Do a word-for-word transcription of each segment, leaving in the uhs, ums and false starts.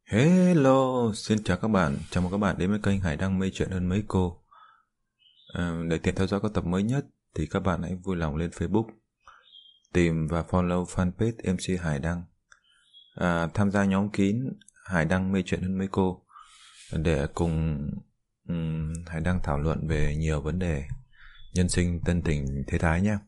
Hello, xin chào các bạn, chào mừng các bạn đến với kênh Hải Đăng Mây Chuyện Hơn Mấy Cô. À, để tiện theo dõi các tập mới nhất thì các bạn hãy vui lòng lên Facebook, tìm và follow fanpage em xê Hải Đăng, à, tham gia nhóm kín Hải Đăng Mây Chuyện Hơn Mấy Cô để cùng um, Hải Đăng thảo luận về nhiều vấn đề nhân sinh, tân tình, thế thái nhé.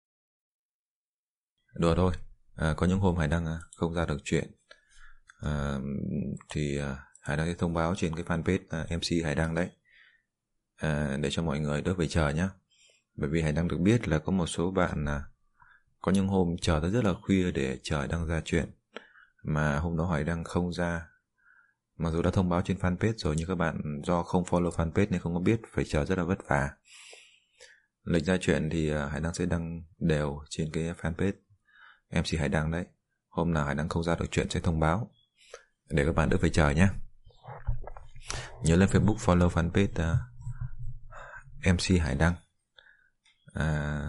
Đùa thôi, à, có những hôm Hải Đăng không ra được chuyện À, thì à, Hải Đăng sẽ thông báo trên cái fanpage à, em xê Hải Đăng đấy, à, để cho mọi người đỡ phải chờ nhé. Bởi vì Hải Đăng được biết là có một số bạn à, có những hôm chờ tới rất là khuya để chờ Đăng ra chuyện, mà hôm đó Hải Đăng không ra. Mặc dù đã thông báo trên fanpage rồi, nhưng các bạn do không follow fanpage nên không có biết, phải chờ rất là vất vả. Lịch ra chuyện thì à, Hải Đăng sẽ đăng đều trên cái fanpage em xê Hải Đăng đấy. Hôm nào Hải Đăng không ra được chuyện sẽ thông báo, để các bạn đỡ phải chờ nhé. Nhớ lên Facebook follow fanpage uh, em xê Hải Đăng. à,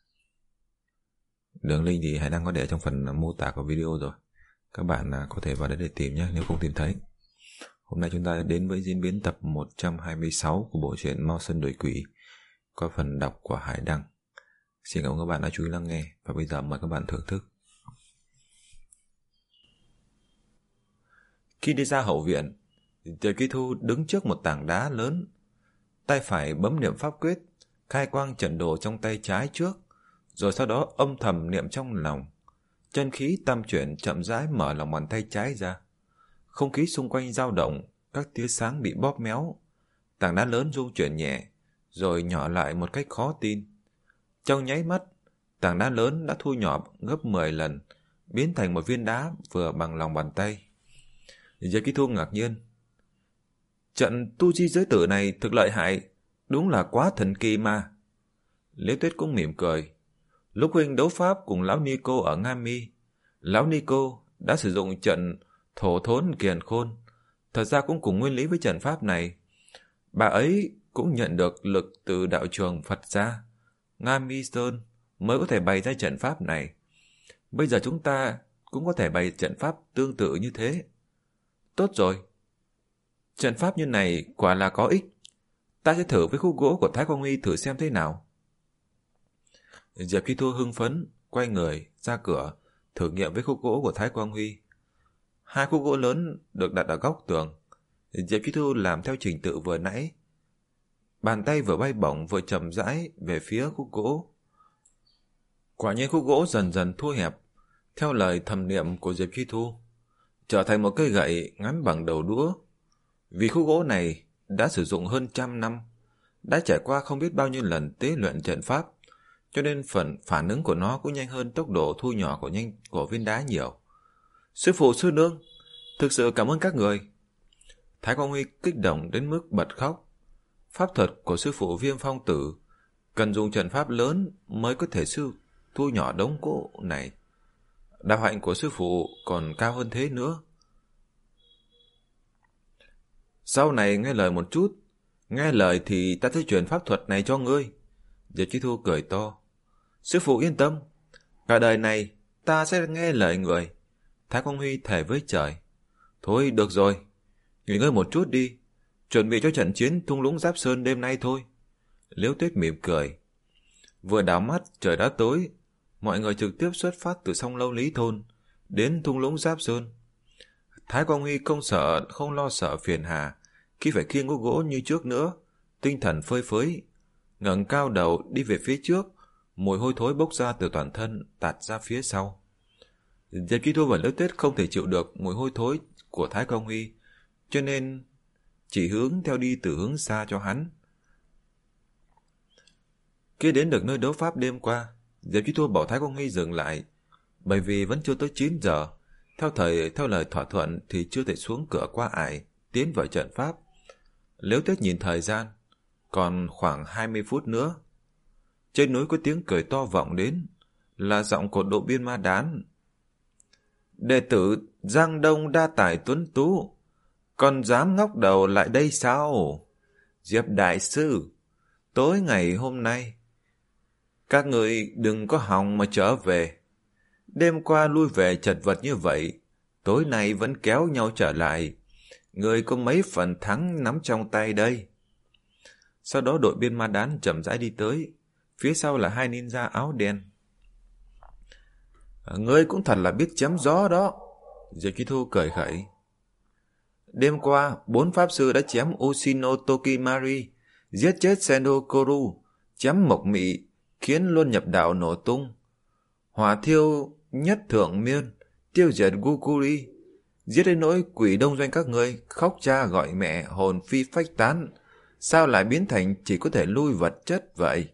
Đường link thì Hải Đăng có để trong phần mô tả của video rồi. Các bạn uh, có thể vào đấy để tìm nhé nếu không tìm thấy. Hôm nay chúng ta đến với diễn biến tập một trăm hai mươi sáu của bộ truyện Mao Sơn Đuổi Quỷ, qua phần đọc của Hải Đăng. Xin cảm ơn các bạn đã chú ý lắng nghe, và bây giờ mời các bạn thưởng thức. Khi đi ra hậu viện, Trời Kỳ Thu đứng trước một tảng đá lớn, tay phải bấm niệm pháp quyết, khai quang trận đồ trong tay trái trước, rồi sau đó âm thầm niệm trong lòng. Chân khí tam chuyển chậm rãi mở lòng bàn tay trái ra. Không khí xung quanh dao động, các tia sáng bị bóp méo. Tảng đá lớn rung chuyển nhẹ, rồi nhỏ lại một cách khó tin. Trong nháy mắt, tảng đá lớn đã thu nhỏ gấp mười lần, biến thành một viên đá vừa bằng lòng bàn tay. Trời Kỳ Thu ngạc nhiên. Trận tu di giới tử này thực lợi hại, đúng là quá thần kỳ mà. Liễu Tuyết cũng mỉm cười. Lúc huynh đấu pháp cùng lão Nico ở Nga Mi, lão Nico đã sử dụng trận thổ thốn kiền khôn. Thật ra cũng cùng nguyên lý với trận pháp này. Bà ấy cũng nhận được lực từ đạo trường Phật gia Nga Mi Sơn mới có thể bày ra trận pháp này. Bây giờ chúng ta cũng có thể bày trận pháp tương tự như thế. Tốt rồi. Trận pháp như này quả là có ích. Ta sẽ thử với khúc gỗ của Thái Quang Huy thử xem thế nào. Diệp Kỳ Thu hưng phấn, quay người, ra cửa, thử nghiệm với khúc gỗ của Thái Quang Huy. Hai khúc gỗ lớn được đặt ở góc tường. Diệp Kỳ Thu làm theo trình tự vừa nãy. Bàn tay vừa bay bổng vừa chậm rãi về phía khúc gỗ. Quả nhiên khúc gỗ dần dần thu hẹp, theo lời thầm niệm của Diệp Kỳ Thu, trở thành một cây gậy ngắn bằng đầu đũa. Vì khúc gỗ này đã sử dụng hơn trăm năm, đã trải qua không biết bao nhiêu lần tế luyện trận pháp, cho nên phần phản ứng của nó cũng nhanh hơn tốc độ thu nhỏ của nhanh của viên đá nhiều. Sư phụ, sư nương, thực sự cảm ơn các người. Thái Quang Huy kích động đến mức bật khóc. Pháp thuật của sư phụ Viêm Phong Tử cần dùng trận pháp lớn mới có thể sư thu nhỏ đống gỗ này. Đạo hạnh của sư phụ còn cao hơn thế nữa. Sau này nghe lời một chút, nghe lời thì ta sẽ truyền pháp thuật này cho ngươi. Diệp Kỳ Thu cười to. Sư phụ yên tâm, cả đời này ta sẽ nghe lời người. Thái Quang Huy thề với trời. Thôi được rồi, nghỉ ngơi một chút đi, chuẩn bị cho trận chiến thung lũng Giáp Sơn đêm nay thôi. Liễu Tuyết mỉm cười. Vừa đảo mắt trời đã tối, mọi người trực tiếp xuất phát từ Song Lâu Lý Thôn đến thung lũng Giáp Sơn. Thái Quang Huy không sợ, không lo sợ phiền hà khi phải khiêng gỗ gỗ như trước nữa, tinh thần phơi phới, ngẩng cao đầu đi về phía trước, mùi hôi thối bốc ra từ toàn thân tạt ra phía sau. Diệp Kỳ Thu và Liễu Tuyết không thể chịu được mùi hôi thối của Thái Quang Huy, cho nên chỉ hướng theo đi từ hướng xa cho hắn. Khi đến được nơi đấu pháp đêm qua, Diệp Kỳ Thu bảo Thái Quang Huy dừng lại, bởi vì vẫn chưa tới chín giờ. Theo thời theo lời thỏa thuận thì chưa thể xuống cửa qua ải tiến vào trận pháp. Liễu Tuyết nhìn thời gian, còn khoảng hai mươi phút nữa. Trên núi có tiếng cười to vọng đến, là giọng của Độ Biên Ma Đán. Đệ tử Giang Đông đa tài tuấn tú, còn dám ngóc đầu lại đây sao? Diệp đại sư, tối ngày hôm nay các người đừng có hòng mà trở về. Đêm qua lui về chật vật như vậy, tối nay vẫn kéo nhau trở lại, Ngươi có mấy phần thắng nắm trong tay đây. Sau đó đội biên ma đán chậm rãi đi tới, phía sau là hai ninja áo đen. Ngươi cũng thật là biết chém gió đó. Diệp Chi Thu cười khẩy. Đêm qua, bốn pháp sư đã chém Ushino Tokimari, giết chết Sendo Koru, chém Mộc Mị, khiến Luân Nhập Đạo nổ tung. Hỏa thiêu Nhất Thượng Miên, tiêu diệt Gukuri, giết đến nỗi quỷ đông doanh các ngươi, khóc cha gọi mẹ, hồn phi phách tán. Sao lại biến thành chỉ có thể lui vật chất vậy?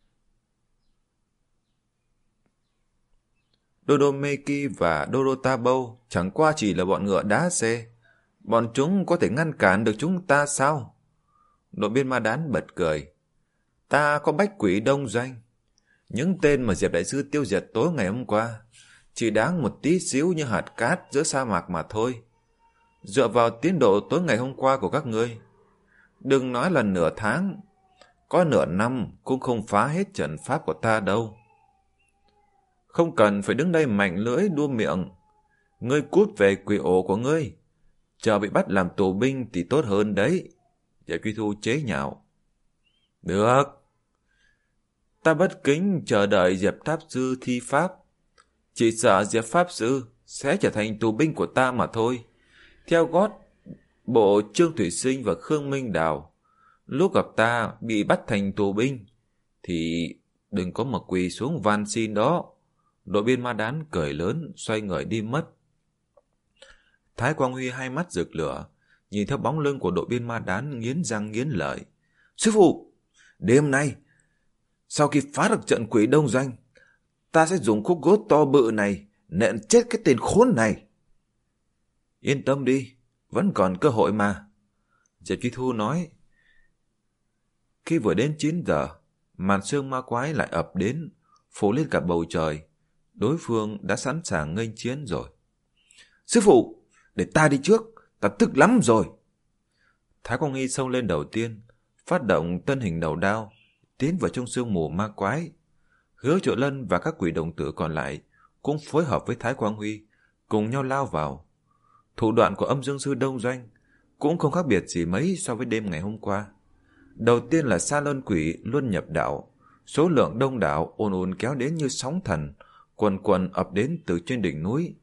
Dodomeki và Dorotabo chẳng qua chỉ là bọn ngựa đá xe. Bọn chúng có thể ngăn cản được chúng ta sao? Đội biên ma đán bật cười. Ta có bách quỷ đông doanh. Những tên mà Diệp Đại Sư tiêu diệt tối ngày hôm qua chỉ đáng một tí xíu như hạt cát giữa sa mạc mà thôi. Dựa vào tiến độ tối ngày hôm qua của các ngươi, đừng nói là nửa tháng, có nửa năm cũng không phá hết trận pháp của ta đâu. Không cần phải đứng đây mạnh lưỡi đua miệng. Ngươi cút về quỷ ổ của ngươi, chờ bị bắt làm tù binh thì tốt hơn đấy. Diệp Truy Thu chế nhạo. Được. Ta bất kính chờ đợi Diệp Pháp Sư thi pháp. Chỉ sợ Diệp Pháp Sư sẽ trở thành tù binh của ta mà thôi. Theo gót bộ Trương Thủy Sinh và Khương Minh Đào, lúc gặp ta bị bắt thành tù binh thì đừng có mà quỳ xuống van xin đó. Đội biên ma đán cười lớn, xoay người đi mất. Thái Quang Huy hai mắt rực lửa, nhìn theo bóng lưng của đội biên ma đán nghiến răng nghiến lợi. Sư phụ, đêm nay, sau khi phá được trận quỷ đông doanh, ta sẽ dùng khúc gỗ to bự này nện chết cái tên khốn này. Yên tâm đi, vẫn còn cơ hội mà. Diệp Chi Thu nói. Khi vừa đến chín giờ, màn sương ma quái lại ập đến, phủ lên cả bầu trời. Đối phương đã sẵn sàng nghênh chiến rồi. Sư phụ, để ta đi trước, ta tức lắm rồi. Thái Quang Nghi xông lên đầu tiên, phát động tân hình đầu đao, tiến vào trong sương mù ma quái. Hứa Triệu Lân và các quỷ đồng tử còn lại cũng phối hợp với Thái Quang Huy, cùng nhau lao vào. Thủ đoạn của Âm Dương Sư Đông Doanh cũng không khác biệt gì mấy so với đêm ngày hôm qua. Đầu tiên là Sa Lân Quỷ Luân Nhập Đạo, số lượng đông đảo ồn ồn kéo đến như sóng thần, quần quần ập đến từ trên đỉnh núi.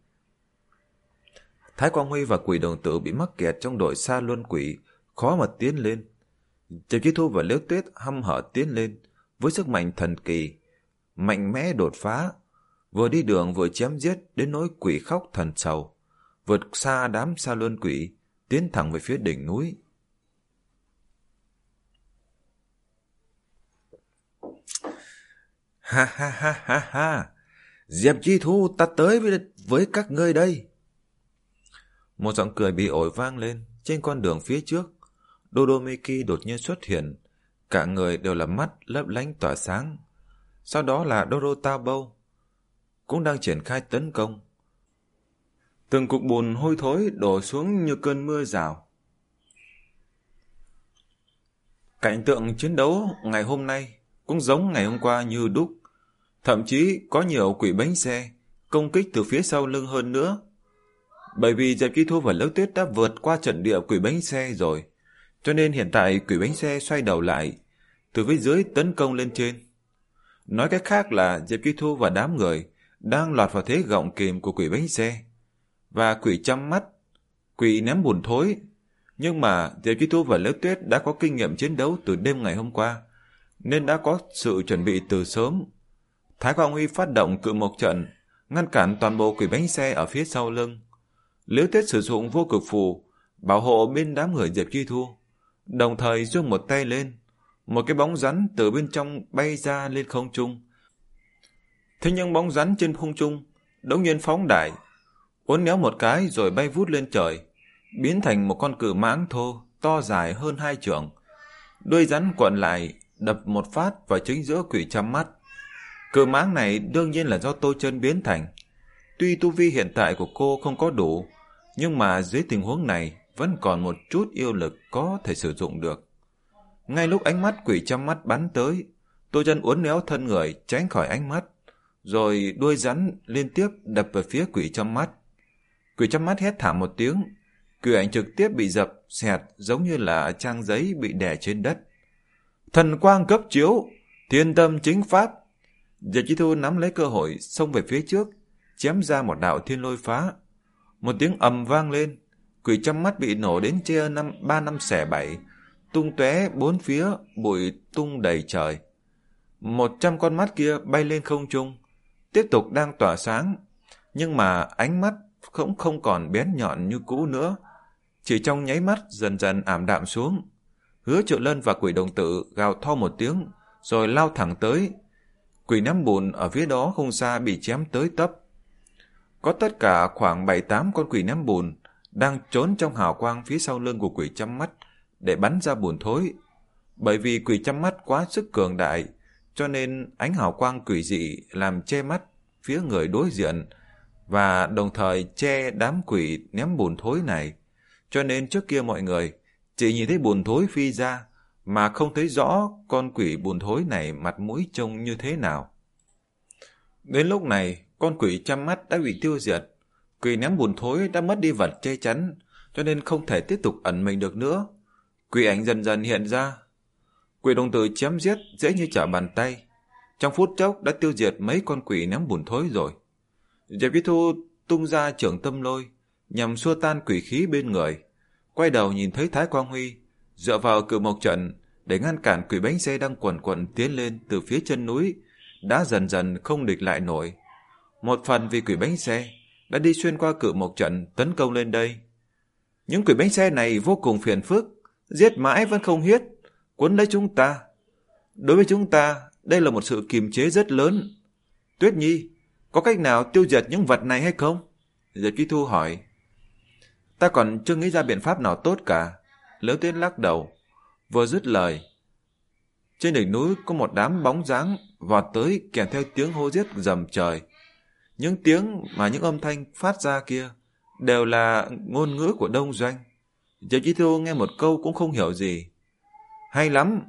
Thái Quang Huy và quỷ đồng tử bị mắc kẹt trong đội Sa Luân Quỷ, khó mà tiến lên. Diệp Chi Thu và Liễu Tuyết hăm hở tiến lên với sức mạnh thần kỳ, mạnh mẽ đột phá, vừa đi đường vừa chém giết đến nỗi quỷ khóc thần sầu, vượt xa đám Sa Luân Quỷ, tiến thẳng về phía đỉnh núi. Ha ha ha ha ha, Diệp Chi Thu, ta tới với, với các ngươi đây. Một giọng cười bị ổi vang lên trên con đường phía trước. Dodomeki đột nhiên xuất hiện, cả người đều là mắt lấp lánh tỏa sáng. Sau đó là Dorotabo cũng đang triển khai tấn công. Từng cục bùn hôi thối đổ xuống như cơn mưa rào. Cảnh tượng chiến đấu ngày hôm nay cũng giống ngày hôm qua như đúc. Thậm chí có nhiều quỷ bánh xe công kích từ phía sau lưng hơn nữa. Bởi vì Diệp Chi Thu và Liễu Tuyết đã vượt qua trận địa quỷ bánh xe rồi, cho nên hiện tại quỷ bánh xe xoay đầu lại, từ phía dưới tấn công lên trên. Nói cách khác là Diệp Chi Thu và đám người đang lọt vào thế gọng kìm của quỷ bánh xe. Và quỷ chăm mắt, quỷ ném bùn thối. Nhưng mà Diệp Chi Thu và Liễu Tuyết đã có kinh nghiệm chiến đấu từ đêm ngày hôm qua, nên đã có sự chuẩn bị từ sớm. Thái Quang Huy phát động cự mộc trận, ngăn cản toàn bộ quỷ bánh xe ở phía sau lưng. Liễu Tuyết sử dụng vô cực phù bảo hộ bên đám người Diệp Chi Thu, đồng thời giương một tay lên, một cái bóng rắn từ bên trong bay ra lên không trung. Thế nhưng bóng rắn trên không trung đột nhiên phóng đại, uốn éo một cái rồi bay vút lên trời, biến thành một con cự mãng thô to dài hơn hai trượng. Đuôi rắn cuộn lại đập một phát vào chính giữa quỷ chăm mắt. Cự mãng này đương nhiên là do Tô Chân biến thành. Tuy tu vi hiện tại của cô không có đủ, nhưng mà dưới tình huống này vẫn còn một chút yêu lực có thể sử dụng được. Ngay lúc ánh mắt quỷ chăm mắt bắn tới, Tô Chân uốn éo thân người tránh khỏi ánh mắt, rồi đuôi rắn liên tiếp đập về phía quỷ chăm mắt. Quỷ chăm mắt hét thảm một tiếng, Quỷ ảnh trực tiếp bị dập xẹt giống như là trang giấy bị đè trên đất. Thần quang cấp chiếu, thiên tâm chính pháp. Diệp Chi Thu nắm lấy cơ hội xông về phía trước, chém ra một đạo thiên lôi phá. Một tiếng ầm vang lên, quỷ trăm mắt bị nổ đến chia năm ba năm xẻ bảy, tung tóe bốn phía, bụi tung đầy trời. Một trăm con mắt kia bay lên không trung, tiếp tục đang tỏa sáng, nhưng mà ánh mắt cũng không còn bén nhọn như cũ nữa, chỉ trong nháy mắt dần dần ảm đạm xuống. Hứa Triệu Lân và quỷ đồng tử gào to một tiếng, rồi lao thẳng tới. Quỷ ném bùn ở phía đó không xa bị chém tới tấp. Có tất cả khoảng bảy tám con quỷ ném bùn đang trốn trong hào quang phía sau lưng của quỷ trăm mắt để bắn ra bùn thối. Bởi vì quỷ trăm mắt quá sức cường đại, cho nên ánh hào quang quỷ dị làm che mắt phía người đối diện và đồng thời che đám quỷ ném bùn thối này. Cho nên trước kia mọi người chỉ nhìn thấy bùn thối phi ra mà không thấy rõ con quỷ bùn thối này mặt mũi trông như thế nào. Đến lúc này, con quỷ trăm mắt đã bị tiêu diệt. Quỷ ném bùn thối đã mất đi vật che chắn, cho nên không thể tiếp tục ẩn mình được nữa. Quỷ ảnh dần dần hiện ra. Quỷ đồng tử chém giết dễ như trở bàn tay. Trong phút chốc đã tiêu diệt mấy con quỷ ném bùn thối rồi. Diệp Chi Thu tung ra trưởng tâm lôi nhằm xua tan quỷ khí bên người. Quay đầu nhìn thấy Thái Quang Huy dựa vào cự mộc trận để ngăn cản quỷ bánh xe đang quần quần tiến lên từ phía chân núi, đã dần dần không địch lại nổi. Một phần vì quỷ bánh xe đã đi xuyên qua cự mộc trận tấn công lên đây. Những quỷ bánh xe này vô cùng phiền phức, giết mãi vẫn không hết, cuốn lấy chúng ta. Đối với chúng ta, đây là một sự kiềm chế rất lớn. Tuyết Nhi, có cách nào tiêu diệt những vật này hay không? Diệp Chi Thu hỏi. Ta còn chưa nghĩ ra biện pháp nào tốt cả. Liễu Tuyết lắc đầu. Vừa dứt lời, trên đỉnh núi có một đám bóng dáng vọt tới kèm theo tiếng hô giết rầm trời. Những tiếng mà những âm thanh phát ra kia đều là ngôn ngữ của Đông Doanh. Diệp Chi Thu nghe một câu cũng không hiểu gì. Hay lắm,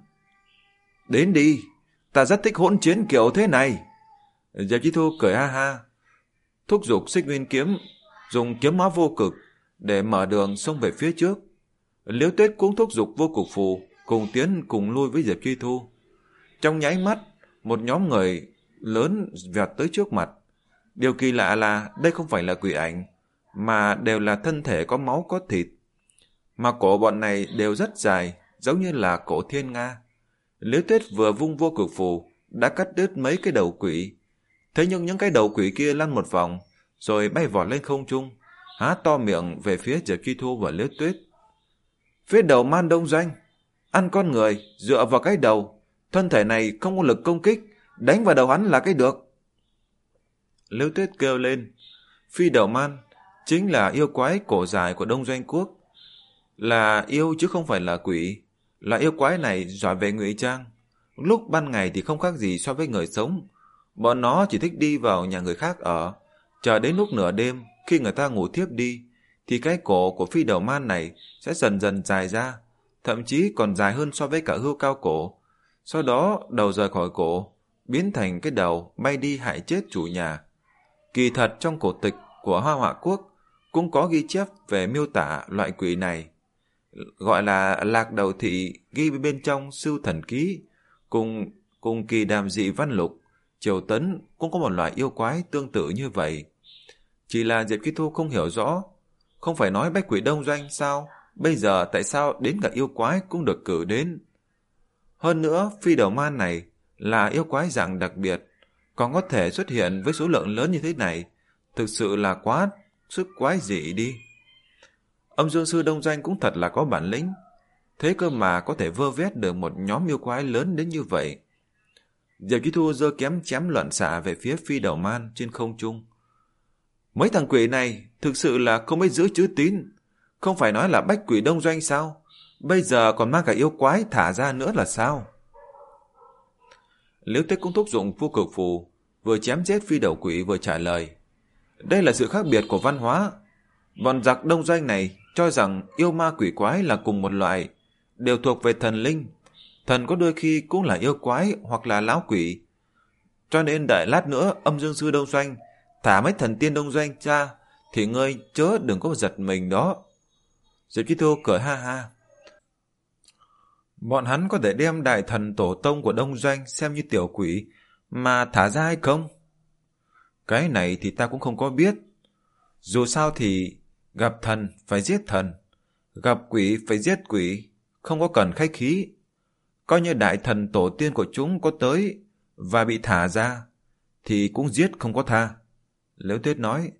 đến đi, ta rất thích hỗn chiến kiểu thế này. Diệp Chi Thu cười ha ha, thúc giục Xích Nguyên kiếm, dùng kiếm máu vô cực để mở đường xông về phía trước. Liễu Tuyết cũng thúc giục vô cực phù, cùng tiến cùng lui với Diệp Chi Thu. Trong nháy mắt, một nhóm người lớn vọt tới trước mặt. Điều kỳ lạ là đây không phải là quỷ ảnh, mà đều là thân thể có máu có thịt. Mà cổ bọn này đều rất dài, giống như là cổ thiên nga. Liễu Tuyết vừa vung vô cực phù, đã cắt đứt mấy cái đầu quỷ. Thế nhưng những cái đầu quỷ kia lăn một vòng, rồi bay vọt lên không trung, há to miệng về phía Diệp Chi Thu và Liễu Tuyết. Phía đầu man Đông Doanh, ăn con người, dựa vào cái đầu, thân thể này không có lực công kích, đánh vào đầu hắn là cái được. Liễu Tuyết kêu lên. Phi đầu man chính là yêu quái cổ dài của Đông Doanh Quốc, là yêu chứ không phải là quỷ. Là yêu quái này giỏi về ngụy trang, lúc ban ngày thì không khác gì so với người sống. Bọn nó chỉ thích đi vào nhà người khác ở, chờ đến lúc nửa đêm khi người ta ngủ thiếp đi thì cái cổ của phi đầu man này sẽ dần dần dài ra, thậm chí còn dài hơn so với cả hươu cao cổ. Sau đó đầu rời khỏi cổ, biến thành cái đầu bay đi hại chết chủ nhà. Kỳ thật trong cổ tịch của Hoa Họa Quốc cũng có ghi chép về miêu tả loại quỷ này, gọi là Lạc Đầu Thị, ghi bên trong Sưu Thần Ký. Cùng cùng Kỳ Đàm Dị Văn Lục, Triều Tấn cũng có một loại yêu quái tương tự như vậy. Chỉ là Diệp Chi Thu không hiểu rõ, không phải nói bách quỷ Đông Doanh sao, bây giờ tại sao đến cả yêu quái cũng được cử đến. Hơn nữa, phi đầu man này là yêu quái dạng đặc biệt, còn có thể xuất hiện với số lượng lớn như thế này, thực sự là quá sức quái dị đi. Âm Dương Sư Đông Doanh cũng thật là có bản lĩnh, thế cơ mà có thể vơ vét được một nhóm yêu quái lớn đến như vậy. Diệp Chi Thu giơ kiếm chém loạn xạ về phía phi đầu man trên không trung. Mấy thằng quỷ này thực sự là không biết giữ chữ tín, không phải nói là bách quỷ Đông Doanh sao, bây giờ còn mang cả yêu quái thả ra nữa là sao? Liễu Tuyết cũng thúc dụng vô cực phù, vừa chém giết phi đầu quỷ vừa trả lời. Đây là sự khác biệt của văn hóa. Bọn giặc Đông Doanh này cho rằng yêu ma quỷ quái là cùng một loại, đều thuộc về thần linh. Thần có đôi khi cũng là yêu quái hoặc là lão quỷ. Cho nên đợi lát nữa Âm Dương Sư Đông Doanh thả mấy thần tiên Đông Doanh ra, thì ngươi chớ đừng có giật mình đó. Diệp Chi Thu cười ha ha. Bọn hắn có thể đem đại thần tổ tông của Đông Doanh xem như tiểu quỷ mà thả ra hay không? Cái này thì ta cũng không có biết. Dù sao thì gặp thần phải giết thần, gặp quỷ phải giết quỷ, không có cần khách khí. Coi như đại thần tổ tiên của chúng có tới và bị thả ra thì cũng giết không có tha. Liễu Tuyết nói.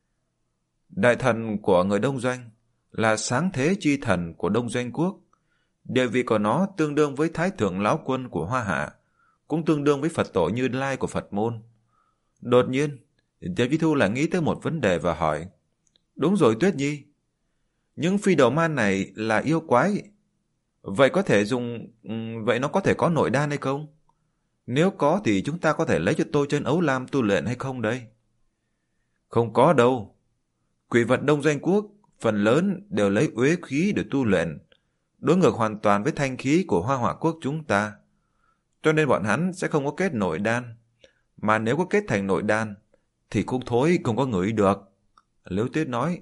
Đại thần của người Đông Doanh là sáng thế chi thần của Đông Doanh quốc. Địa vị của nó tương đương với Thái Thượng Lão Quân của Hoa Hạ, cũng tương đương với Phật Tổ Như Lai của Phật môn. Đột nhiên, Diệp Chi Thu lại nghĩ tới một vấn đề và hỏi. Đúng rồi Tuyết Nhi, những phi đầu man này là yêu quái. Vậy có thể dùng... Vậy nó có thể có nội đan hay không? Nếu có thì chúng ta có thể lấy cho tôi chân ấu lam tu luyện hay không đây? Không có đâu. Quỷ vật Đông Doanh quốc phần lớn đều lấy uế khí để tu luyện, đối ngược hoàn toàn với thanh khí của Hoa Hỏa quốc chúng ta. Cho nên bọn hắn sẽ không có kết nội đan. Mà nếu có kết thành nội đan thì cũng thối không có ngửi được. Liễu Tuyết nói.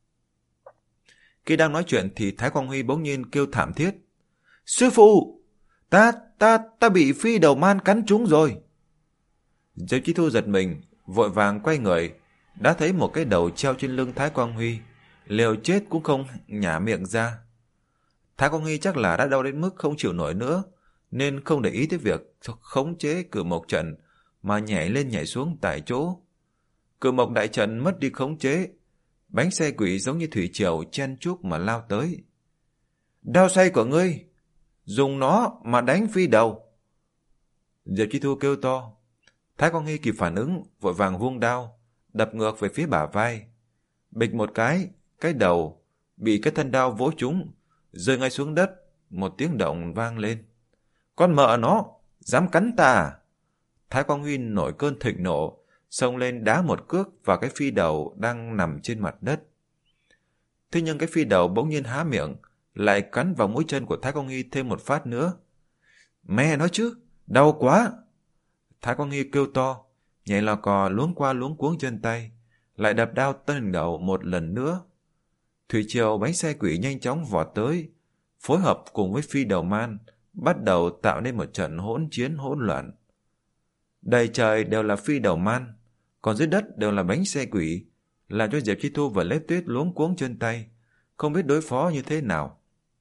Khi đang nói chuyện thì Thái Quang Huy bỗng nhiên kêu thảm thiết. Sư phụ! Ta, ta, ta bị phi đầu man cắn trúng rồi. Diệp Chi Thu giật mình, vội vàng quay người, đã thấy một cái đầu treo trên lưng Thái Quang Huy, liều chết cũng không nhả miệng ra. Thái Quang Huy chắc là đã đau đến mức không chịu nổi nữa, nên không để ý tới việc khống chế cử mộc trận mà nhảy lên nhảy xuống tại chỗ. Cử mộc đại trận mất đi khống chế, bánh xe quỷ giống như thủy triều chen chúc mà lao tới. Đao xoay của ngươi, dùng nó mà đánh phi đầu. Diệp Chi Thu kêu to. Thái Quang Huy kịp phản ứng, vội vàng vung đao, đập ngược về phía bả vai. Bịch một cái, cái đầu bị cái thân đao vỗ trúng, rơi ngay xuống đất, một tiếng động vang lên. Con mợ nó, dám cắn ta à? Thái Quang Huy nổi cơn thịnh nộ, xông lên đá một cước vào cái phi đầu đang nằm trên mặt đất. Thế nhưng cái phi đầu bỗng nhiên há miệng, lại cắn vào mũi chân của Thái Quang Huy thêm một phát nữa. Mẹ nói chứ, đau quá! Thái Quang Huy kêu to, nhảy lò cò luống qua luống cuống chân tay, lại đập đao tân đầu một lần nữa. Thủy triều bánh xe quỷ nhanh chóng vọt tới, phối hợp cùng với phi đầu man, bắt đầu tạo nên một trận hỗn chiến hỗn loạn. Đầy trời đều là phi đầu man, còn dưới đất đều là bánh xe quỷ, làm cho Diệp Chi Thu và Liễu Tuyết luống cuống chân tay, không biết đối phó như thế nào.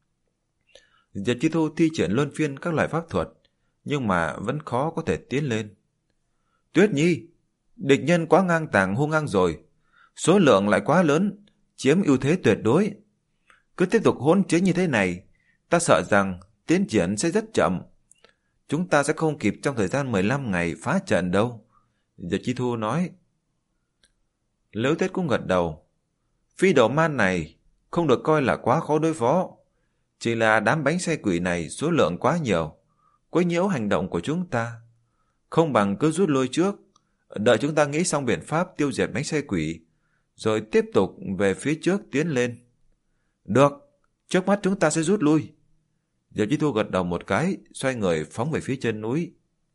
Diệp Chi Thu thi triển luân phiên các loại pháp thuật, nhưng mà vẫn khó có thể tiến lên. Tuyết Nhi, địch nhân quá ngang tàng hung hăng rồi, số lượng lại quá lớn, chiếm ưu thế tuyệt đối. Cứ tiếp tục hỗn chiến như thế này, ta sợ rằng tiến triển sẽ rất chậm. Chúng ta sẽ không kịp trong thời gian mười lăm ngày phá trận đâu. Diệp Chi Thu nói. Liễu Tuyết cũng gật đầu. Phi đầu man này không được coi là quá khó đối phó. Chỉ là đám bánh xe quỷ này số lượng quá nhiều, quấy nhiễu hành động của chúng ta. Không bằng cứ rút lui trước, đợi chúng ta nghĩ xong biện pháp tiêu diệt bánh xe quỷ, rồi tiếp tục về phía trước tiến lên. Được, trước mắt chúng ta sẽ rút lui. Diệp Chi Thu gật đầu một cái, xoay người phóng về phía chân núi.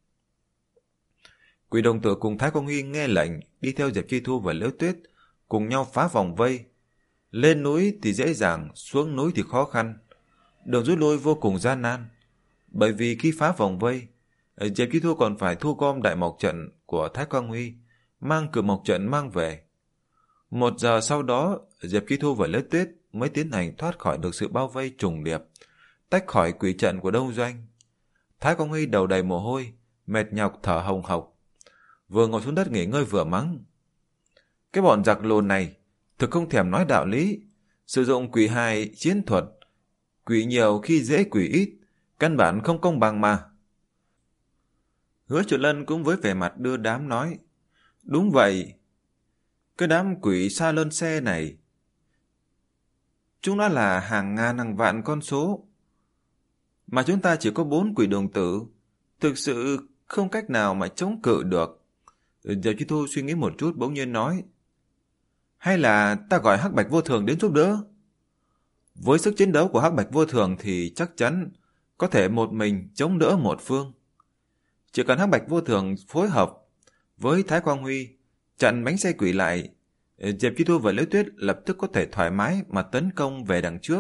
Quỷ đồng tử cùng Thái Quang Huy nghe lệnh, đi theo Diệp Chi Thu và Liễu Tuyết, cùng nhau phá vòng vây. Lên núi thì dễ dàng, xuống núi thì khó khăn. Đường rút lui vô cùng gian nan, bởi vì khi phá vòng vây, Diệp Chi Thu còn phải thu gom đại mộc trận của Thái Quang Huy, mang cử mộc trận mang về. Một giờ sau đó, Diệp Chi Thu và Liễu Tuyết mới tiến hành thoát khỏi được sự bao vây trùng điệp, tách khỏi quỷ trận của Đông Doanh. Thái Quang Huy đầu đầy mồ hôi, mệt nhọc thở hồng hộc, vừa ngồi xuống đất nghỉ ngơi vừa mắng. Cái bọn giặc lùn này thực không thèm nói đạo lý, sử dụng quỷ hài chiến thuật, quỷ nhiều khi dễ quỷ ít, căn bản không công bằng mà. Hứa Chủ Lân cũng với vẻ mặt đưa đám nói. Đúng vậy, cái đám quỷ Sa Lơn Xe này, chúng nó là hàng ngàn hàng vạn con số, mà chúng ta chỉ có bốn quỷ đồng tử, thực sự không cách nào mà chống cự được. Diệp Chi Thu suy nghĩ một chút bỗng nhiên nói. Hay là ta gọi Hắc Bạch Vô Thường đến giúp đỡ? Với sức chiến đấu của Hắc Bạch Vô Thường thì chắc chắn có thể một mình chống đỡ một phương. Chỉ cần Hắc Bạch Vô Thường phối hợp với Thái Quang Huy chặn bánh xe quỷ lại, Diệp Chi Thu và Liễu Tuyết lập tức có thể thoải mái mà tấn công về đằng trước.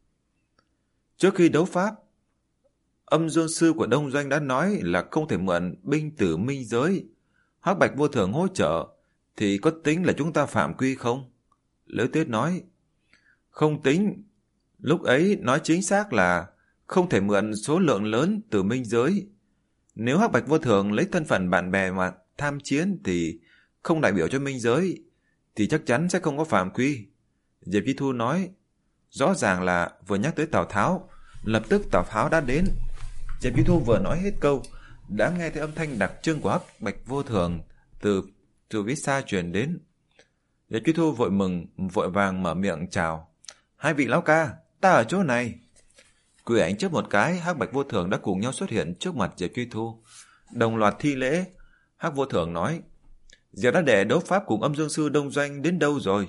Trước khi đấu pháp, Âm Dương Sư của Đông Doanh đã nói là không thể mượn binh tử minh giới. Hắc Bạch Vô Thường hỗ trợ thì có tính là chúng ta phạm quy không? Liễu Tuyết nói, không tính. Lúc ấy nói chính xác là không thể mượn số lượng lớn từ minh giới. Nếu Hắc Bạch Vô Thường lấy thân phận bạn bè mà tham chiến thì không đại biểu cho minh giới, thì chắc chắn sẽ không có phạm quy. Diệp Chi Thu nói, rõ ràng là vừa nhắc tới Tào Tháo, lập tức Tào Tháo đã đến. Diệp Chi Thu vừa nói hết câu, đã nghe thấy âm thanh đặc trưng của Hắc Bạch Vô Thường từ từ phía xa truyền đến. Diệp Chi Thu vội mừng, vội vàng mở miệng chào. Hai vị lão ca, ta ở chỗ này. Quỷ ảnh chớp một cái, Hắc Bạch Vô Thường đã cùng nhau xuất hiện trước mặt Diệp Chi Thu. Đồng loạt thi lễ. Hắc Vô Thường nói, Diệp đã để đấu pháp cùng Âm Dương Sư Đông Doanh đến đâu rồi?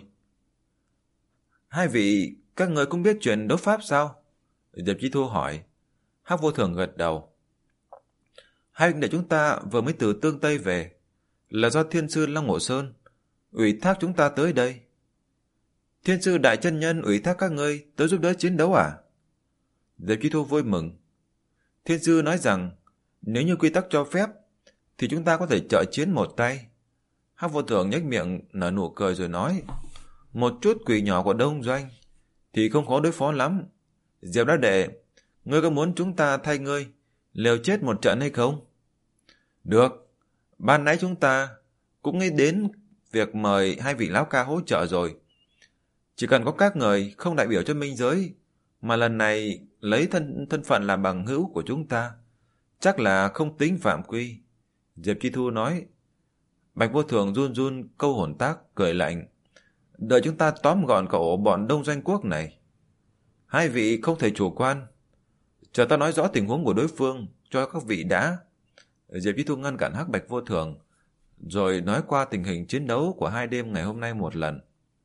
Hai vị, các người cũng biết chuyện đấu pháp sao? Diệp Chi Thu hỏi. Hắc Vô Thường gật đầu. Hai huynh đệ chúng ta vừa mới từ Tương Tây về, là do Thiên Sư Long Ngộ Sơn ủy thác chúng ta tới đây. Thiên Sư Đại Chân Nhân ủy thác các ngươi tới giúp đỡ chiến đấu à? Diệp Chi Thu vui mừng. Thiên Sư nói rằng nếu như quy tắc cho phép thì chúng ta có thể trợ chiến một tay. Hắc Vô Thường nhếch miệng nở nụ cười rồi nói, một chút quỷ nhỏ của Đông Doanh thì không khó đối phó lắm. Diệp đã đệ, ngươi có muốn chúng ta thay ngươi liều chết một trận hay không? Được. Ban nãy chúng ta cũng nghĩ đến việc mời hai vị lão ca hỗ trợ rồi. Chỉ cần có các người không đại biểu cho minh giới, mà lần này lấy thân thân phận làm bằng hữu của chúng ta, chắc là không tính phạm quy. Diệp Chi Thu nói. Bạch Vô Thường run run câu hồn tác, cười lạnh. Đợi chúng ta tóm gọn cậu bọn Đông Doanh Quốc này. Hai vị không thể chủ quan. Chờ ta nói rõ tình huống của đối phương cho các vị đã. Diệp Chi Thu ngăn cản Hắc Bạch Vô Thường, rồi nói qua tình hình chiến đấu của hai đêm ngày hôm nay một lần.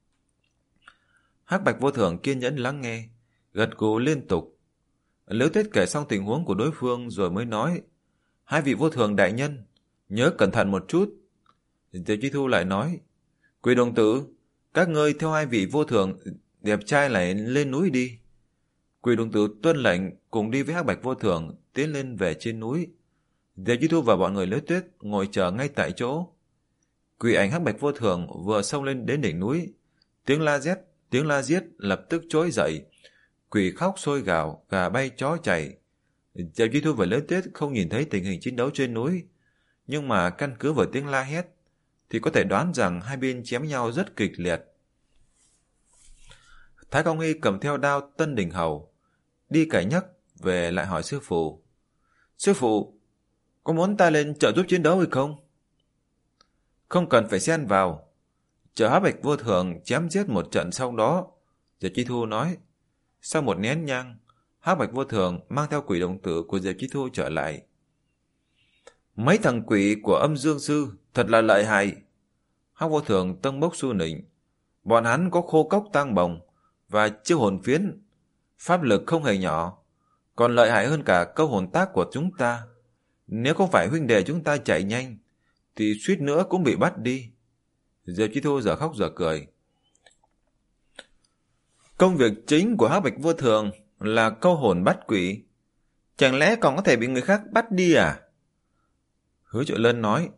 Hắc Bạch Vô Thường kiên nhẫn lắng nghe, gật gù liên tục. Liễu Tuyết kể xong tình huống của đối phương rồi mới nói, hai vị Vô Thường đại nhân, nhớ cẩn thận một chút. Diệp Chi Thu lại nói, Quỷ đồng tử, các ngươi theo hai vị Vô Thường đẹp trai này lên núi đi. Quỷ đồng tử tuân lệnh cùng đi với Hắc Bạch Vô Thường tiến lên về trên núi. Diệp Chi Thu và bọn người Liễu Tuyết ngồi chờ ngay tại chỗ. Quỷ ảnh Hắc Bạch Vô Thường vừa xông lên đến đỉnh núi, tiếng la giết, tiếng la giết lập tức trỗi dậy. Quỷ khóc sôi gào, gà bay chó chạy. Diệp Chi Thu và Liễu Tuyết không nhìn thấy tình hình chiến đấu trên núi, nhưng mà căn cứ vào tiếng la hét thì có thể đoán rằng hai bên chém nhau rất kịch liệt. Thái Công Hy cầm theo đao Tân Đình Hầu, đi cải nhắc về lại hỏi sư phụ. Sư phụ, có muốn ta lên trợ giúp chiến đấu hay không? Không cần phải xen vào. Chờ Hắc Bạch Vô Thường chém giết một trận sau đó. Diệp Chi Thu nói. Sau một nén nhang, Hắc Bạch Vô Thường mang theo quỷ đồng tử của Diệp Chi Thu trở lại. Mấy thằng quỷ của Âm Dương Sư thật là lợi hại. Hắc Vô Thường tâng bốc su nịnh. Bọn hắn có khô cốc tang bồng và chiêu hồn phiến, pháp lực không hề nhỏ, còn lợi hại hơn cả câu hồn tác của chúng ta. Nếu không phải huynh đệ chúng ta chạy nhanh thì suýt nữa cũng bị bắt đi. Diệp Chi Thu giờ khóc giờ cười. Công việc chính của Hắc Bạch Vô Thường là câu hồn bắt quỷ, chẳng lẽ còn có thể bị người khác bắt đi à? Hứa Triệu Lân nói.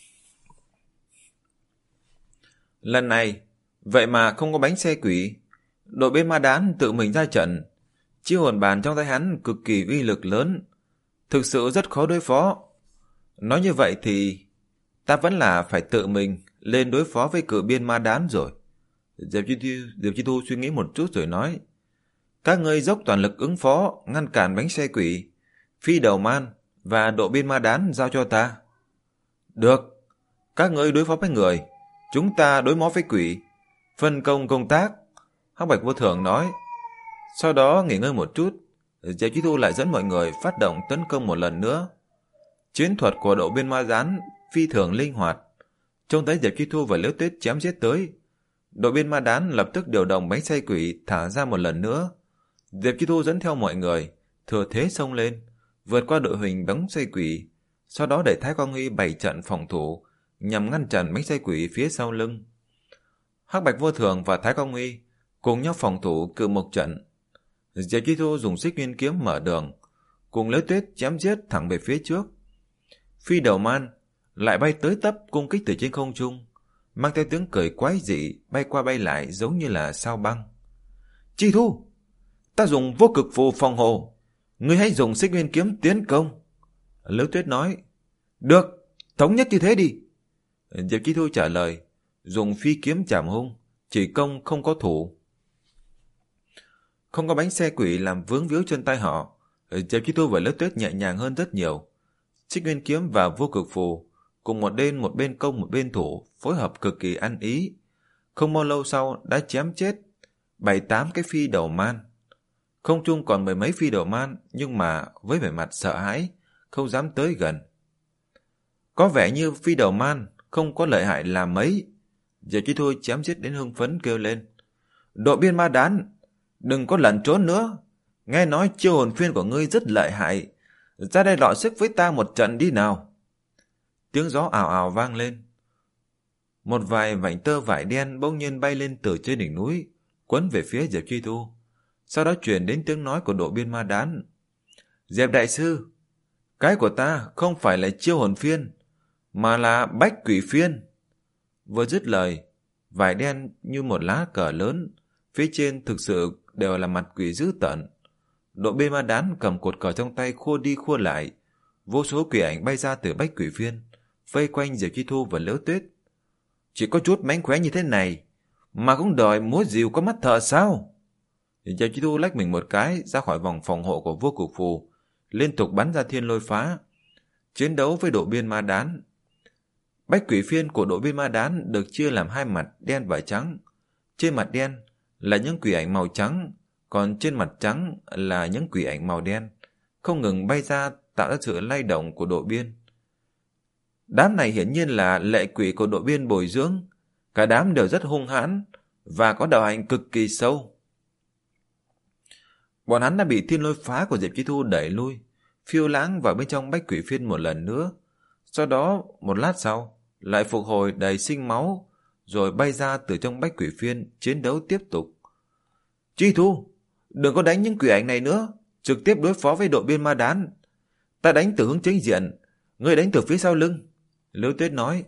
Lần này vậy mà không có bánh xe quỷ, đội bên Ma Đán tự mình ra trận. Chiêu hồn bàn trong tay hắn cực kỳ uy lực lớn, thực sự rất khó đối phó. Nói như vậy thì ta vẫn là phải tự mình lên đối phó với cự biên Ma Đán rồi. Diệp Chi Thu, Diệp Chi Thu suy nghĩ một chút rồi nói, các ngươi dốc toàn lực ứng phó, ngăn cản bánh xe quỷ, phi đầu man và độ biên Ma Đán giao cho ta. Được, các ngươi đối phó với người, chúng ta đối phó với quỷ, phân công công tác. Hắc Bạch Vô Thường nói. Sau đó nghỉ ngơi một chút, Diệp Chi Thu lại dẫn mọi người phát động tấn công một lần nữa. Chiến thuật của độ biên Ma Đán phi thường linh hoạt. Trông thấy Diệp Chi Thu và Liễu Tuyết chém giết tới, đội biên Ma Đán lập tức điều động bánh xe quỷ thả ra một lần nữa. Diệp Chi Thu dẫn theo mọi người thừa thế xông lên, vượt qua đội hình bánh xe quỷ, sau đó để Thái Quang Huy bày trận phòng thủ nhằm ngăn chặn bánh xe quỷ phía sau lưng. Hắc Bạch Vô Thường và Thái Công Uy cùng nhau phòng thủ cự một trận. Diệp Chi Thu dùng xích nguyên kiếm mở đường, cùng Liễu Tuyết chém giết thẳng về phía trước. Phi Đầu Man lại bay tới tấp cung kích từ trên không trung, mang theo tiếng cười quái dị bay qua bay lại giống như là sao băng. Chi Thu, ta dùng vô cực phù phòng hộ, ngươi hãy dùng xích nguyên kiếm tiến công. Liễu Tuyết nói. Được, thống nhất như thế đi. Diệp Chi Thu trả lời, dùng phi kiếm chảm hung, chỉ công không có thủ. Không có bánh xe quỷ làm vướng víu chân tay họ, Diệp Chi Thu và Liễu Tuyết nhẹ nhàng hơn rất nhiều. Xích nguyên kiếm và vô cực phù cùng một bên một bên công một bên thủ, phối hợp cực kỳ ăn ý. Không bao lâu sau đã chém chết bảy tám cái phi đầu man. Không trung còn mười mấy phi đầu man, nhưng mà với vẻ mặt sợ hãi, không dám tới gần. Có vẻ như phi đầu man không có lợi hại là mấy. Diệp Chi Thu chém giết đến hưng phấn kêu lên. Đội biên ma đán, đừng có lẩn trốn nữa. Nghe nói chiêu hồn phiên của ngươi rất lợi hại, ra đây lọ sức với ta một trận đi nào. Tiếng gió ào ào vang lên. Một vài vảnh tơ vải đen bỗng nhiên bay lên từ trên đỉnh núi, quấn về phía Diệp Chi Thu. Sau đó truyền đến tiếng nói của đội biên ma đán. Diệp đại sư, cái của ta không phải là chiêu hồn phiên, mà là bách quỷ phiên. Vừa dứt lời, vải đen như một lá cờ lớn, phía trên thực sự đều là mặt quỷ dữ tợn. Đội biên ma đán cầm cột cờ trong tay khua đi khua lại, vô số quỷ ảnh bay ra từ bách quỷ phiên, vây quanh Diệp Chi Thu và Liễu Tuyết. Chỉ có chút mánh khóe như thế này mà cũng đòi múa rìu có mắt thợ sao? Diệp Chi Thu lách mình một cái ra khỏi vòng phòng hộ của vô cực phù, liên tục bắn ra thiên lôi phá, chiến đấu với đội biên ma đán. Bách quỷ phiên của đội biên ma đán được chia làm hai mặt đen và trắng. Trên mặt đen là những quỷ ảnh màu trắng, còn trên mặt trắng là những quỷ ảnh màu đen, không ngừng bay ra tạo ra sự lay động của đội biên. Đám này hiển nhiên là lệ quỷ của đội biên bồi dưỡng, cả đám đều rất hung hãn và có đạo hành cực kỳ sâu. Bọn hắn đã bị thiên lôi phá của Diệp Chi Thu đẩy lui, phiêu lãng vào bên trong bách quỷ phiên một lần nữa. Sau đó, một lát sau, lại phục hồi đầy sinh máu, rồi bay ra từ trong bách quỷ phiên, chiến đấu tiếp tục. Chi Thu, đừng có đánh những quỷ ảnh này nữa, trực tiếp đối phó với đội biên ma đán. Ta đánh từ hướng chính diện, ngươi đánh từ phía sau lưng. Liễu Tuyết nói.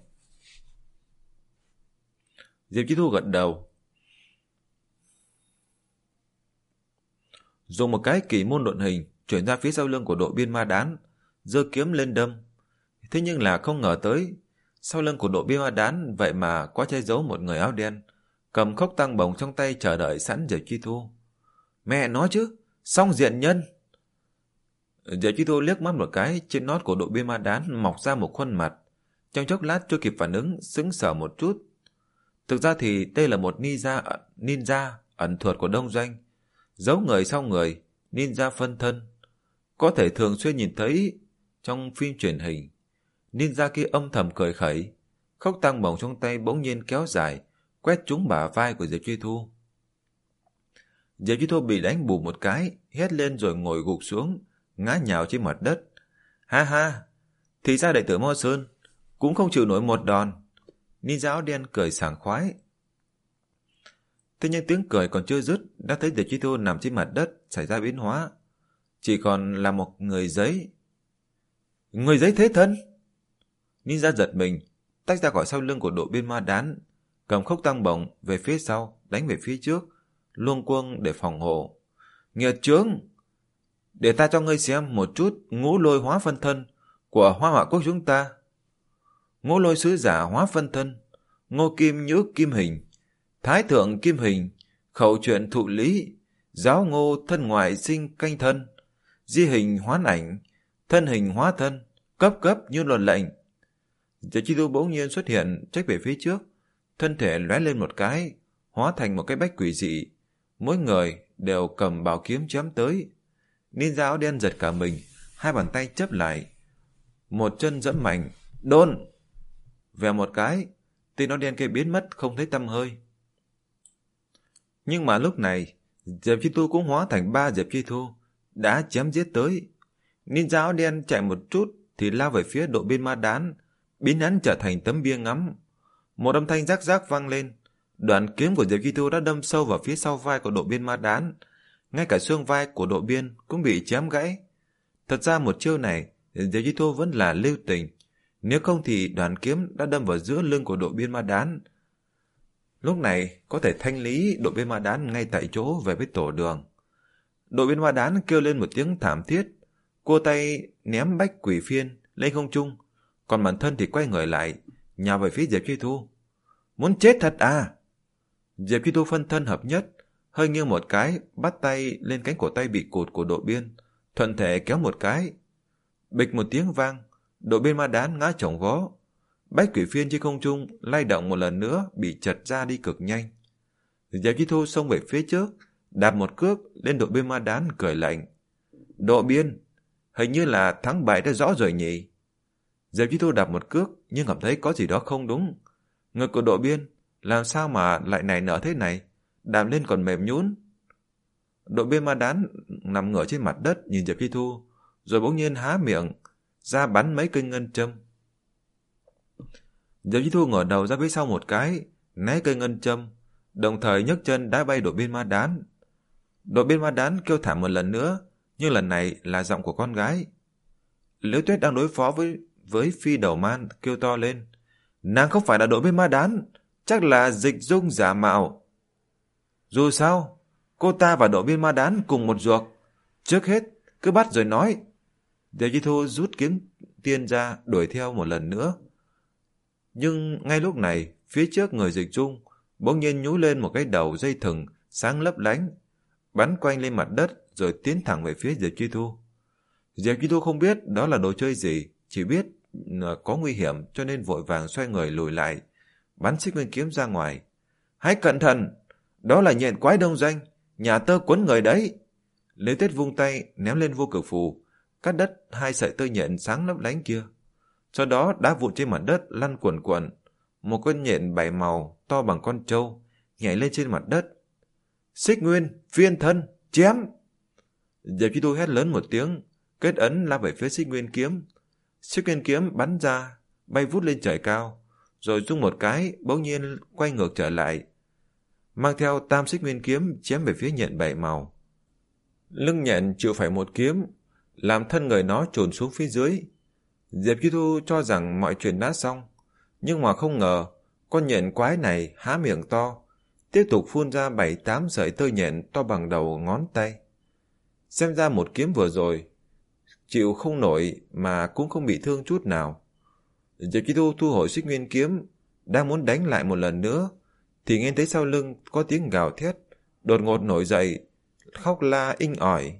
Diệp Chi Thu gật đầu. Dùng một cái kỳ môn độn hình chuyển ra phía sau lưng của đội biên ma đán, giơ kiếm lên đâm. Thế nhưng là không ngờ tới, sau lưng của đội biên ma đán vậy mà có che giấu một người áo đen, cầm khốc tăng bổng trong tay chờ đợi sẵn Diệp Chi Thu. Mẹ nói chứ, song diện nhân. Diệp Chi Thu liếc mắt một cái, trên nót của đội biên ma đán mọc ra một khuôn mặt. Trong chốc lát chưa kịp phản ứng, sững sờ một chút. Thực ra thì đây là một ninja, ninja ẩn thuật của Đông Doanh, giấu người sau người, ninja phân thân. Có thể thường xuyên nhìn thấy trong phim truyền hình. Ninja kia âm thầm cười khẩy, khốc tăng bổng trong tay bỗng nhiên kéo dài, quét trúng bả vai của Diệp Chi Thu. Diệp Chi Thu bị đánh bù một cái, hét lên rồi ngồi gục xuống, ngã nhào trên mặt đất. Ha ha, thì ra đệ tử Mo Sơn cũng không chịu nổi một đòn. Ninja áo đen cười sảng khoái. Thế nhưng tiếng cười còn chưa dứt, đã thấy Diệp Chi Thu nằm trên mặt đất xảy ra biến hóa, chỉ còn là một người giấy. Người giấy thế thân. Ninja giật mình, tách ra khỏi sau lưng của đội biên ma đán, cầm khốc tăng bổng về phía sau, đánh về phía trước, luông cuông để phòng hộ. Nghiệt chướng, để ta cho ngươi xem một chút ngũ lôi hóa phân thân của Hoa Họa quốc chúng ta. Ngũ lôi sứ giả hóa phân thân, Ngô Kim Nhữ Kim Hình, Thái Thượng Kim Hình, khẩu chuyện thụ lý, giáo ngô thân ngoại sinh canh thân, di hình hoán ảnh, thân hình hóa thân, cấp cấp như luật lệnh. Diệp Chi Thu bỗng nhiên xuất hiện, trách về phía trước, thân thể lóe lên một cái, hóa thành một cái bách quỷ dị, mỗi người đều cầm bảo kiếm chém tới. Ninja áo đen giật cả mình, hai bàn tay chấp lại, một chân giẫm mạnh, đôn. Vèo một cái, tên áo đen kia biến mất không thấy tăm hơi. Nhưng mà lúc này, Diệp Chi Thu cũng hóa thành ba Diệp Chi Thu, đã chém giết tới. Ninja áo đen chạy một chút thì lao về phía đội biên ma đán, biến hắn trở thành tấm bia ngắm. Một âm thanh rắc rắc vang lên, Đoạn kiếm của Diệp Chi Thu đã đâm sâu vào phía sau vai của Đội Biên Ma Đán. Ngay cả xương vai của Đội Biên cũng bị chém gãy. Thật ra một chiêu này, Diệp Chi Thu vẫn là lưu tình. Nếu không thì đoạn kiếm đã đâm vào giữa lưng của Đội Biên Ma Đán. Lúc này có thể thanh lý Đội Biên Ma Đán ngay tại chỗ về với tổ đường. Đội Biên Ma Đán kêu lên một tiếng thảm thiết, cua tay ném Bách Quỷ Phiên lên không trung, còn bản thân thì quay người lại, nhào về phía Diệp Chi Thu. Muốn chết thật à? Diệp Chi Thu phân thân hợp nhất, hơi nghiêng một cái, bắt tay lên cánh cổ tay bị cụt của Đội Biên, thuận thể kéo một cái. Bịch một tiếng vang, Đội Biên Ma Đán ngã chồng vó. Bách Quỷ Phiên trên không trung lay động một lần nữa, bị chật ra đi cực nhanh. Diệp Chi Thu xông về phía trước, đạp một cước lên Đội Biên Ma Đán, cười lạnh. Đội Biên, hình như là thắng bại đã rõ rồi nhỉ? Diệp Chi Thu đạp một cước nhưng cảm thấy có gì đó không đúng. Ngực của Đội Biên làm sao mà lại nảy nở thế này, đạp lên còn mềm nhũn. Đội Biên Ma Đán nằm ngửa trên mặt đất nhìn Diệp Chi Thu, rồi bỗng nhiên há miệng ra bắn mấy cây ngân châm. Diệp Chi Thu ngửa đầu ra phía sau một cái, né cây ngân châm, đồng thời nhấc chân đá bay Đội Biên Ma Đán. Đội Biên Ma Đán kêu thảm một lần nữa, nhưng lần này là giọng của con gái. Liễu Tuyết đang đối phó với với Phi Đầu Man kêu to lên. Nàng không phải là Đội Biên Ma Đán, chắc là Dịch Dung giả mạo. Dù sao, cô ta và Đội Biên Ma Đán cùng một ruột. Trước hết, cứ bắt rồi nói. Diệp Chi Thu rút kiếm tiên ra đuổi theo một lần nữa. Nhưng ngay lúc này, phía trước người Dịch Dung bỗng nhiên nhú lên một cái đầu dây thừng sáng lấp lánh, bắn quanh lên mặt đất rồi tiến thẳng về phía Diệp Chi Thu. Diệp Chi Thu không biết đó là đồ chơi gì, chỉ biết có nguy hiểm cho nên vội vàng xoay người lùi lại, bắn xích nguyên kiếm ra ngoài. Hãy cẩn thận, đó là nhện quái đông doanh, nhà tơ quấn người đấy. Liễu Tuyết vung tay ném lên vô cực phù, cắt đứt hai sợi tơ nhện sáng lấp lánh kia. Sau đó đá vụn trên mặt đất lăn quẩn quẩn, một con nhện bảy màu to bằng con trâu nhảy lên trên mặt đất. Xích nguyên, phiên thân, chém! Diệp Chi Thu hét lớn một tiếng, kết ấn lao về phía xích nguyên kiếm. Xích nguyên kiếm bắn ra, bay vút lên trời cao, rồi rung một cái bỗng nhiên quay ngược trở lại, mang theo tam xích nguyên kiếm chém về phía nhện bảy màu. Lưng nhện chịu phải một kiếm, làm thân người nó chồn xuống phía dưới. Diệp Chi Thu cho rằng mọi chuyện đã xong, nhưng mà không ngờ con nhện quái này há miệng to, tiếp tục phun ra bảy tám sợi tơ nhện to bằng đầu ngón tay. Xem ra một kiếm vừa rồi chịu không nổi mà cũng không bị thương chút nào. Diệp Chi Thu thu hồi xích nguyên kiếm, đang muốn đánh lại một lần nữa, thì nghe thấy sau lưng có tiếng gào thét, đột ngột nổi dậy, khóc la inh ỏi.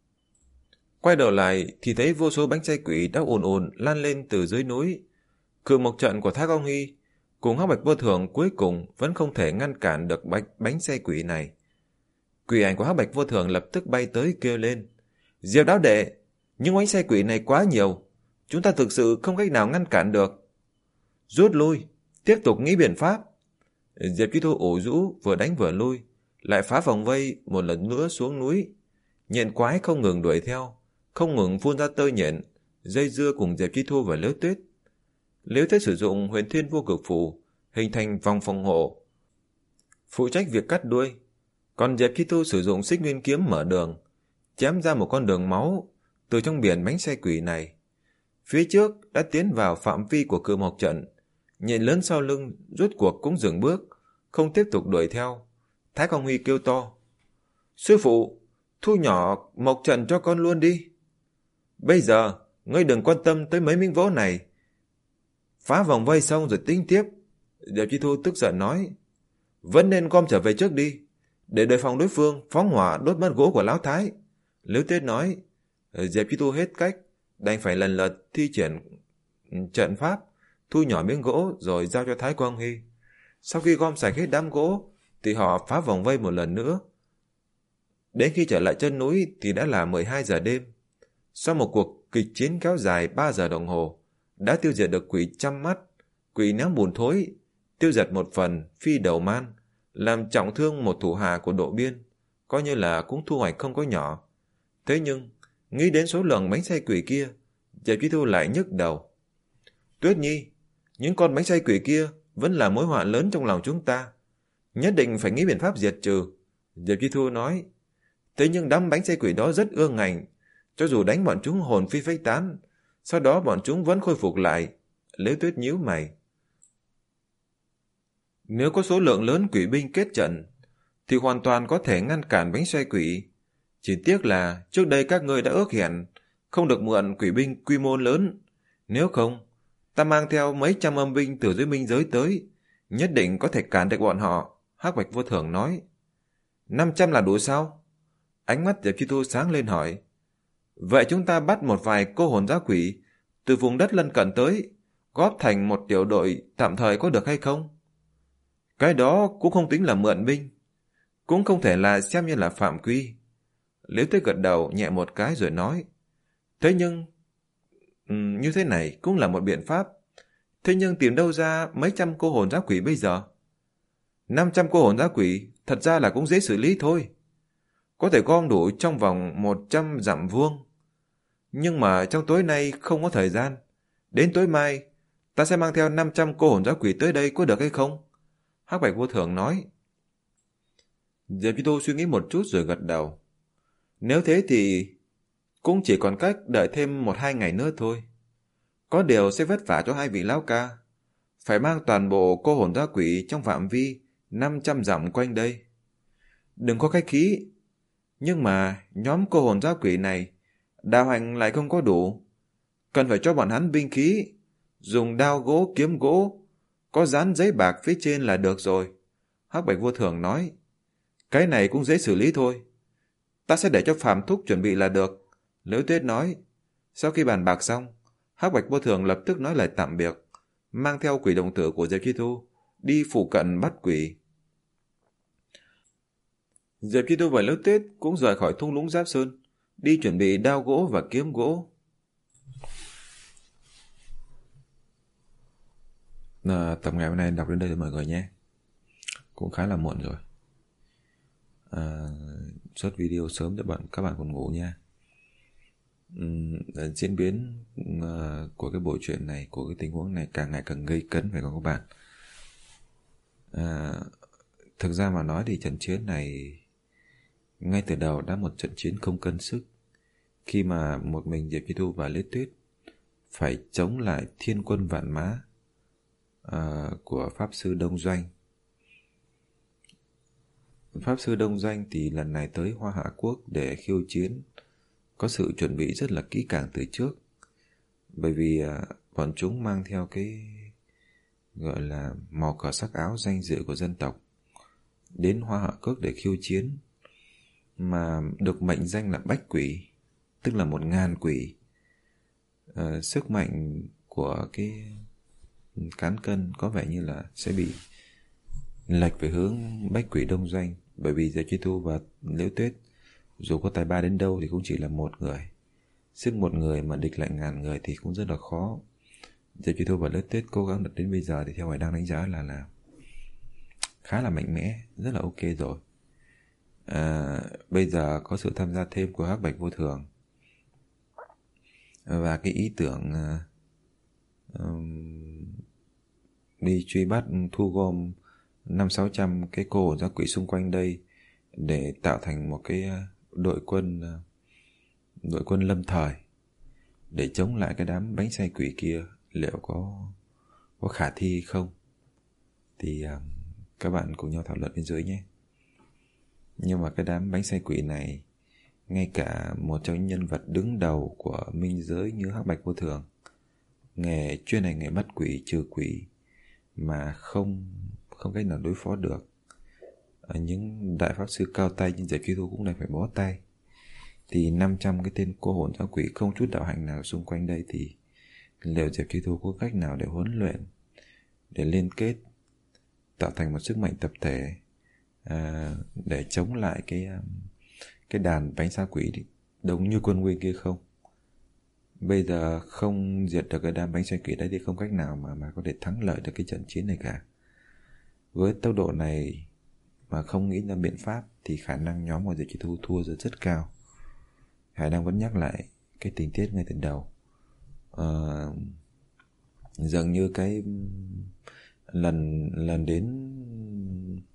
Quay đầu lại thì thấy vô số bánh xe quỷ đã ồn ồn lan lên từ dưới núi. Cự Mộc trận của Thái Công Hy cùng Hắc Bạch Vô Thường cuối cùng vẫn không thể ngăn cản được bánh, bánh xe quỷ này. Quỷ ảnh của Hắc Bạch Vô Thường lập tức bay tới kêu lên. Diệp Đáo Đệ, nhưng bánh xe quỷ này quá nhiều, chúng ta thực sự không cách nào ngăn cản được. Rút lui, tiếp tục nghĩ biện pháp. Diệp Chi Thu ủ rũ vừa đánh vừa lui, lại phá vòng vây một lần nữa xuống núi. Nhện quái không ngừng đuổi theo, không ngừng phun ra tơ nhện, dây dưa cùng Diệp Chi Thu và Liễu Tuyết. Liễu Tuyết sử dụng Huyền Thiên Vô Cực Phù hình thành vòng phòng hộ, phụ trách việc cắt đuôi, còn Diệp Chi Thu sử dụng xích nguyên kiếm mở đường, chém ra một con đường máu từ trong biển bánh xe quỷ này. Phía trước đã tiến vào phạm vi của Cự Mộc trận, nhện lớn sau lưng rút cuộc cũng dừng bước, không tiếp tục đuổi theo. Thái Công Huy kêu to. Sư phụ, thu nhỏ Mộc trận cho con luôn đi. Bây giờ, ngươi đừng quan tâm tới mấy miếng vỗ này. Phá vòng vây xong rồi tính tiếp. Diệp Chi Thu tức giận nói. Vẫn nên gom trở về trước đi, để đề phòng đối phương phóng hỏa đốt mất gỗ của Lão Thái. Liễu Tuyết nói. Diệp Chi Thu hết cách, đành phải lần lượt thi triển trận pháp, thu nhỏ miếng gỗ rồi giao cho Thái Quang Hy. Sau khi gom sạch hết đám gỗ, thì họ phá vòng vây một lần nữa. Đến khi trở lại chân núi thì đã là mười hai giờ đêm. Sau một cuộc kịch chiến kéo dài ba giờ đồng hồ, đã tiêu diệt được quỷ trăm mắt, quỷ ném bùn thối, tiêu diệt một phần Phi Đầu Man, làm trọng thương một thủ hạ của Độ Biên, coi như là cũng thu hoạch không có nhỏ. Thế nhưng, nghĩ đến số lượng bánh xe quỷ kia, Diệp Chi Thu lại nhức đầu. Tuyết Nhi, những con bánh xe quỷ kia vẫn là mối họa lớn trong lòng chúng ta. Nhất định phải nghĩ biện pháp diệt trừ. Diệp Chi Thu nói. Thế nhưng đám bánh xe quỷ đó rất ương ngạnh. Cho dù đánh bọn chúng hồn phi phách tán, sau đó bọn chúng vẫn khôi phục lại. Liễu Tuyết nhíu mày. Nếu có số lượng lớn quỷ binh kết trận, thì hoàn toàn có thể ngăn cản bánh xe quỷ. Chỉ tiếc là trước đây các ngươi đã ước hẹn không được mượn quỷ binh quy mô lớn. Nếu không, ta mang theo mấy trăm âm binh từ dưới minh giới tới, nhất định có thể cản được bọn họ. Hắc Bạch Vô Thường nói. Năm trăm là đủ sao? Ánh mắt Diệp Chi Thu sáng lên hỏi. Vậy chúng ta bắt một vài cô hồn dã quỷ từ vùng đất lân cận tới, góp thành một tiểu đội tạm thời có được hay không? Cái đó cũng không tính là mượn binh, cũng không thể là xem như là phạm quy. Liễu Tuyết gật đầu nhẹ một cái rồi nói. Thế nhưng um, như thế này cũng là một biện pháp. Thế nhưng tìm đâu ra mấy trăm cô hồn dã quỷ bây giờ? Năm trăm cô hồn dã quỷ thật ra là cũng dễ xử lý thôi. Có thể gom đủ trong vòng một trăm dặm vuông. Nhưng mà trong tối nay không có thời gian. Đến tối mai ta sẽ mang theo năm trăm cô hồn dã quỷ tới đây, có được hay không? Hắc Bạch Vô Thường nói. Diệp Chi Thu suy nghĩ một chút rồi gật đầu. Nếu thế thì cũng chỉ còn cách đợi thêm một hai ngày nữa thôi. Có điều sẽ vất vả cho hai vị lão ca. Phải mang toàn bộ cô hồn dã quỷ trong phạm vi năm trăm dặm quanh đây. Đừng có khách khí. Nhưng mà nhóm cô hồn dã quỷ này đạo hành lại không có đủ. Cần phải cho bọn hắn binh khí, dùng đao gỗ kiếm gỗ, có dán giấy bạc phía trên là được rồi. Hắc Bạch Vô Thường nói. Cái này cũng dễ xử lý thôi. Ta sẽ để cho Phạm Thúc chuẩn bị là được. Liễu Tuyết nói. Sau khi bàn bạc xong, Hắc Bạch Vô Thường lập tức nói lời tạm biệt, mang theo quỷ đồng tử của Diệp Chi Thu đi phụ cận bắt quỷ. Diệp Chi Thu và Liễu Tuyết cũng rời khỏi thung lũng Giáp Sơn, đi chuẩn bị đao gỗ và kiếm gỗ. À, tập ngày hôm nay đọc đến đây rồi mọi người nhé. Cũng khá là muộn rồi. À, xuất video sớm cho bạn các bạn còn ngủ nha. Uhm, diễn biến uh, của cái bộ truyện này, của cái tình huống này càng ngày càng gây cấn phải không các bạn? À, thực ra mà nói thì trận chiến này ngay từ đầu đã một trận chiến không cân sức, khi mà một mình Diệp Chi Thu và Liễu Tuyết phải chống lại thiên quân vạn mã uh, của Pháp Sư Đông Doanh. Pháp Sư Đông Doanh thì lần này tới Hoa Hạ Quốc để khiêu chiến, có sự chuẩn bị rất là kỹ càng từ trước. Bởi vì uh, bọn chúng mang theo cái gọi là màu cờ sắc áo danh dự của dân tộc đến Hoa Hạ Quốc để khiêu chiến, mà được mệnh danh là Bách Quỷ, tức là một ngàn quỷ. Uh, sức mạnh của cái cán cân có vẻ như là sẽ bị lệch về hướng Bách Quỷ Đông Doanh, bởi vì Diệp Chi Thu và Liễu Tuyết dù có tài ba đến đâu thì cũng chỉ là một người. Sức một người mà địch lại ngàn người thì cũng rất là khó. Diệp Chi Thu và Liễu Tuyết cố gắng được đến bây giờ thì theo Hải đang đánh giá là là khá là mạnh mẽ, rất là ok rồi. À, bây giờ có sự tham gia thêm của Hắc Bạch Vô Thường và cái ý tưởng uh, um, đi truy bắt thu gom năm sáu trăm cái cô hồn dã quỷ xung quanh đây để tạo thành một cái đội quân đội quân lâm thời để chống lại cái đám bánh xe quỷ kia, liệu có có khả thi không thì uh, các bạn cùng nhau thảo luận bên dưới nhé. Nhưng mà cái đám bánh xe quỷ này, ngay cả một trong những nhân vật đứng đầu của minh giới như Hắc Bạch Vô Thường, nghề chuyên này nghề bắt quỷ trừ quỷ mà không không cách nào đối phó được, ở những đại pháp sư cao tay như Diệp Chi Thu cũng đành phải bó tay, thì năm trăm cái tên cô hồn dã quỷ không chút đạo hạnh nào xung quanh đây thì liệu Diệp Chi Thu có cách nào để huấn luyện, để liên kết, tạo thành một sức mạnh tập thể à, để chống lại cái cái đàn bánh xa quỷ đông như quân nguyên kia không? Bây giờ không diệt được cái đám bánh xe quỷ đấy thì không cách nào mà mà có thể thắng lợi được cái trận chiến này cả. Với tốc độ này mà không nghĩ ra biện pháp thì khả năng nhóm của Diệp Chi Thu thua rất rất cao. Hải đang vẫn nhắc lại cái tình tiết ngay từ đầu. Uh, dường như cái lần lần đến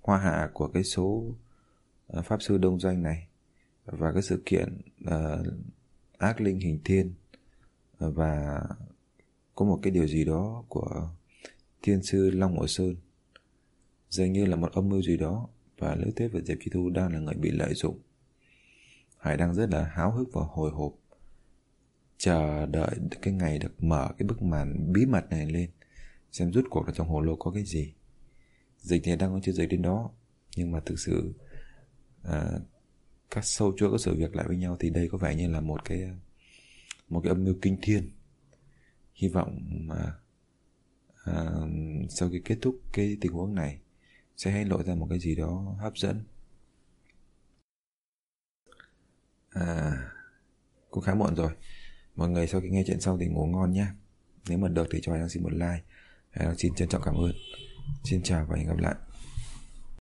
hoa hạ của cái số uh, Pháp Sư Đông Doanh này, và cái sự kiện uh, ác linh hình thiên, uh, và có một cái điều gì đó của Thiên Sư Long Hồ Sơn, dường như là một âm mưu gì đó, và Liễu Tuyết và Diệp Chi Thu đang là người bị lợi dụng. Hải đang rất là háo hức và hồi hộp, chờ đợi cái ngày được mở cái bức màn bí mật này lên, xem rút cuộc là trong hồ lô có cái gì. Dịch thì đang có chưa dịch đến đó, nhưng mà thực sự à, các sâu chuỗi có sự việc lại với nhau, thì đây có vẻ như là một cái một cái âm mưu kinh thiên. Hy vọng mà à, sau khi kết thúc cái tình huống này sẽ hay lộ ra một cái gì đó hấp dẫn. À, cũng khá muộn rồi. Mọi người sau khi nghe chuyện xong thì ngủ ngon nhé. Nếu mà được thì cho anh xin một like. Xin trân trọng cảm ơn. Xin chào và hẹn gặp lại.